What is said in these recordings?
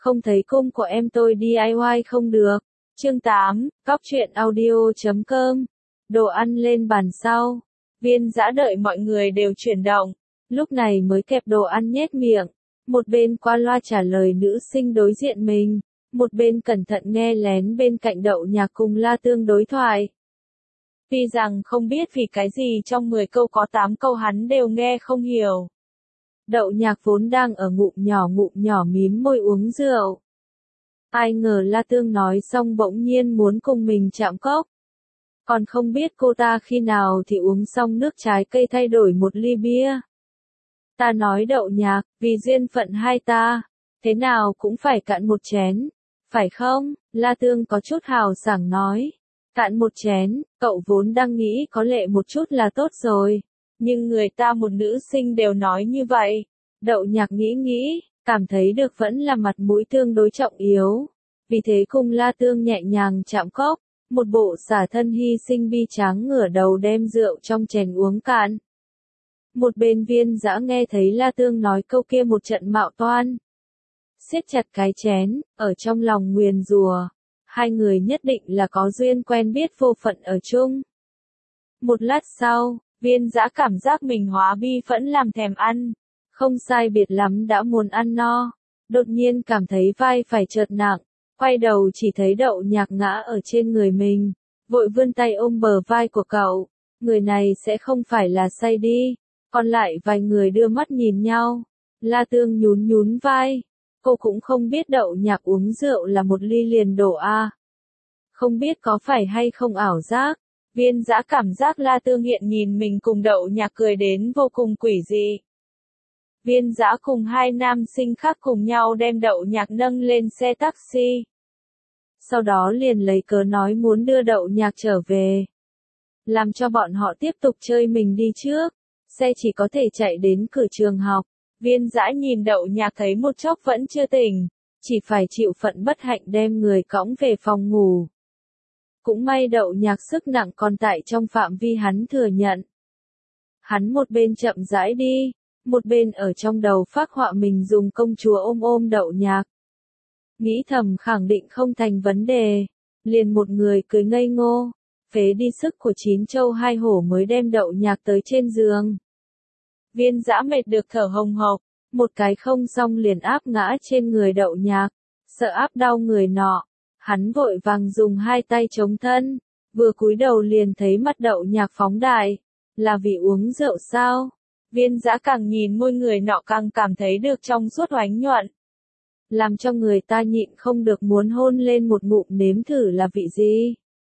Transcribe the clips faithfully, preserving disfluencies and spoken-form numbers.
không thấy cung của em tôi đê i y không được. Chương tám, Góc truyện audio chấm com. Đồ ăn lên bàn sau. Viên Dã đợi mọi người đều chuyển động, lúc này mới kẹp đồ ăn nhét miệng. Một bên qua loa trả lời nữ sinh đối diện mình, một bên cẩn thận nghe lén bên cạnh Đậu Nhạc cùng La Tương đối thoại. Tuy rằng không biết vì cái gì trong mười câu có tám câu hắn đều nghe không hiểu. Đậu Nhạc vốn đang ở ngụm nhỏ ngụm nhỏ mím môi uống rượu. Ai ngờ La Tương nói xong bỗng nhiên muốn cùng mình chạm cốc. Còn không biết cô ta khi nào thì uống xong nước trái cây thay đổi một ly bia. Ta nói Đậu Nhạc, vì duyên phận hai ta, thế nào cũng phải cạn một chén, phải không? La Tương có chút hào sảng nói. Cạn một chén, cậu vốn đang nghĩ có lệ một chút là tốt rồi. Nhưng người ta một nữ sinh đều nói như vậy. Đậu Nhạc nghĩ nghĩ, cảm thấy được vẫn là mặt mũi tương đối trọng yếu. Vì thế cùng La Tương nhẹ nhàng chạm cốc, một bộ xả thân hy sinh bi tráng ngửa đầu đem rượu trong chén uống cạn. Một bên Viên Dã nghe thấy La Tương nói câu kia một trận mạo toan. Siết chặt cái chén, ở trong lòng nguyền rủa. Hai người nhất định là có duyên quen biết vô phận ở chung. Một lát sau, Viên Dã cảm giác mình hóa bi phẫn làm thèm ăn. Không sai biệt lắm đã muốn ăn no. Đột nhiên cảm thấy vai phải chợt nặng. Quay đầu chỉ thấy Đậu Nhạc ngã ở trên người mình. Vội vươn tay ôm bờ vai của cậu. Người này sẽ không phải là say đi. Còn lại vài người đưa mắt nhìn nhau. La Tương nhún nhún vai. Cô cũng không biết Đậu Nhạc uống rượu là một ly liền đổ a. Không biết có phải hay không ảo giác. Viên Dã cảm giác La Tương hiện nhìn mình cùng Đậu Nhạc cười đến vô cùng quỷ dị. Viên Dã cùng hai nam sinh khác cùng nhau đem Đậu Nhạc nâng lên xe taxi. Sau đó liền lấy cớ nói muốn đưa Đậu Nhạc trở về. Làm cho bọn họ tiếp tục chơi mình đi trước. Xe chỉ có thể chạy đến cửa trường học. Viên Dã nhìn Đậu Nhạc thấy một chốc vẫn chưa tỉnh. Chỉ phải chịu phận bất hạnh đem người cõng về phòng ngủ. Cũng may Đậu Nhạc sức nặng còn tại trong phạm vi hắn thừa nhận. Hắn một bên chậm rãi đi, một bên ở trong đầu phác họa mình dùng công chúa ôm ôm Đậu Nhạc. Nghĩ thầm khẳng định không thành vấn đề, liền một người cười ngây ngô, phế đi sức của chín châu hai hổ mới đem Đậu Nhạc tới trên giường. Viên Dã mệt được thở hồng hộc, một cái không xong liền áp ngã trên người Đậu Nhạc, sợ áp đau người nọ. Hắn vội vàng dùng hai tay chống thân, vừa cúi đầu liền thấy mắt Đậu Nhạc phóng đại, là vì uống rượu sao? Viên Dã càng nhìn môi người nọ càng cảm thấy được trong suốt oánh nhuận. Làm cho người ta nhịn không được muốn hôn lên một ngụm nếm thử là vị gì.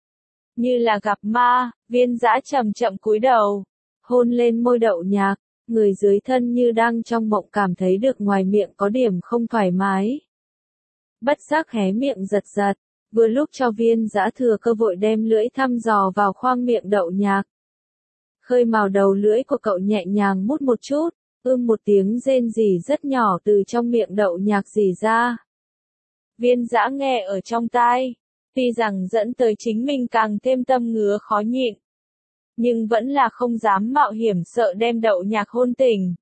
Như là gặp ma, Viên Dã chậm chậm cúi đầu, hôn lên môi Đậu Nhạc, người dưới thân như đang trong mộng cảm thấy được ngoài miệng có điểm không thoải mái. Bất giác hé miệng giật giật, vừa lúc cho Viên Dã thừa cơ vội đem lưỡi thăm dò vào khoang miệng Đậu Nhạc. Khơi mào đầu lưỡi của cậu nhẹ nhàng mút một chút, ưm một tiếng rên rỉ rất nhỏ từ trong miệng Đậu Nhạc rỉ ra. Viên Dã nghe ở trong tai, tuy rằng dẫn tới chính mình càng thêm tâm ngứa khó nhịn. Nhưng vẫn là không dám mạo hiểm sợ đem Đậu Nhạc hôn tỉnh.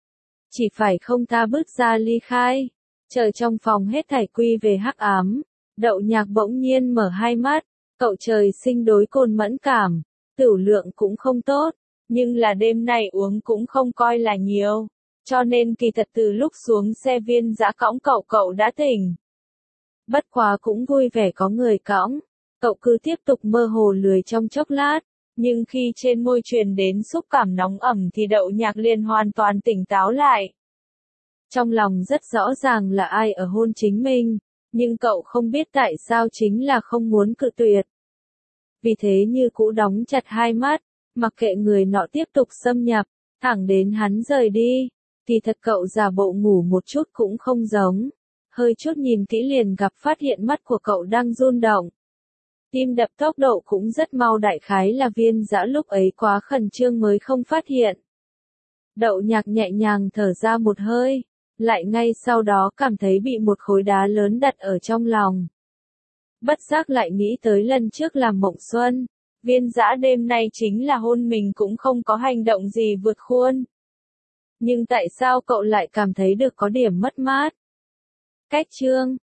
Chỉ phải không tha bước ra ly khai. Chờ trong phòng hết thảy quy về hắc ám, Đậu Nhạc bỗng nhiên mở hai mắt, cậu trời sinh đối cồn mẫn cảm, tửu lượng cũng không tốt, nhưng là đêm nay uống cũng không coi là nhiều, cho nên kỳ thật từ lúc xuống xe Viên Dã cõng cậu cậu đã tỉnh. Bất quá cũng vui vẻ có người cõng, cậu cứ tiếp tục mơ hồ lười trong chốc lát, nhưng khi trên môi truyền đến xúc cảm nóng ẩm thì Đậu Nhạc liền hoàn toàn tỉnh táo lại. Trong lòng rất rõ ràng là ai ở hôn chính mình, nhưng cậu không biết tại sao chính là không muốn cự tuyệt. Vì thế như cũ đóng chặt hai mắt, mặc kệ người nọ tiếp tục xâm nhập, thẳng đến hắn rời đi, thì thật cậu giả bộ ngủ một chút cũng không giống. Hơi chút nhìn kỹ liền gặp phát hiện mắt của cậu đang run động. Tim đập tốc độ cũng rất mau, đại khái là Viên Dã lúc ấy quá khẩn trương mới không phát hiện. Đậu Nhạc nhẹ nhàng thở ra một hơi. Lại ngay sau đó cảm thấy bị một khối đá lớn đặt ở trong lòng. Bất giác lại nghĩ tới lần trước làm mộng xuân, Viên Dã đêm nay chính là hôn mình cũng không có hành động gì vượt khuôn. Nhưng tại sao cậu lại cảm thấy được có điểm mất mát? Cách chương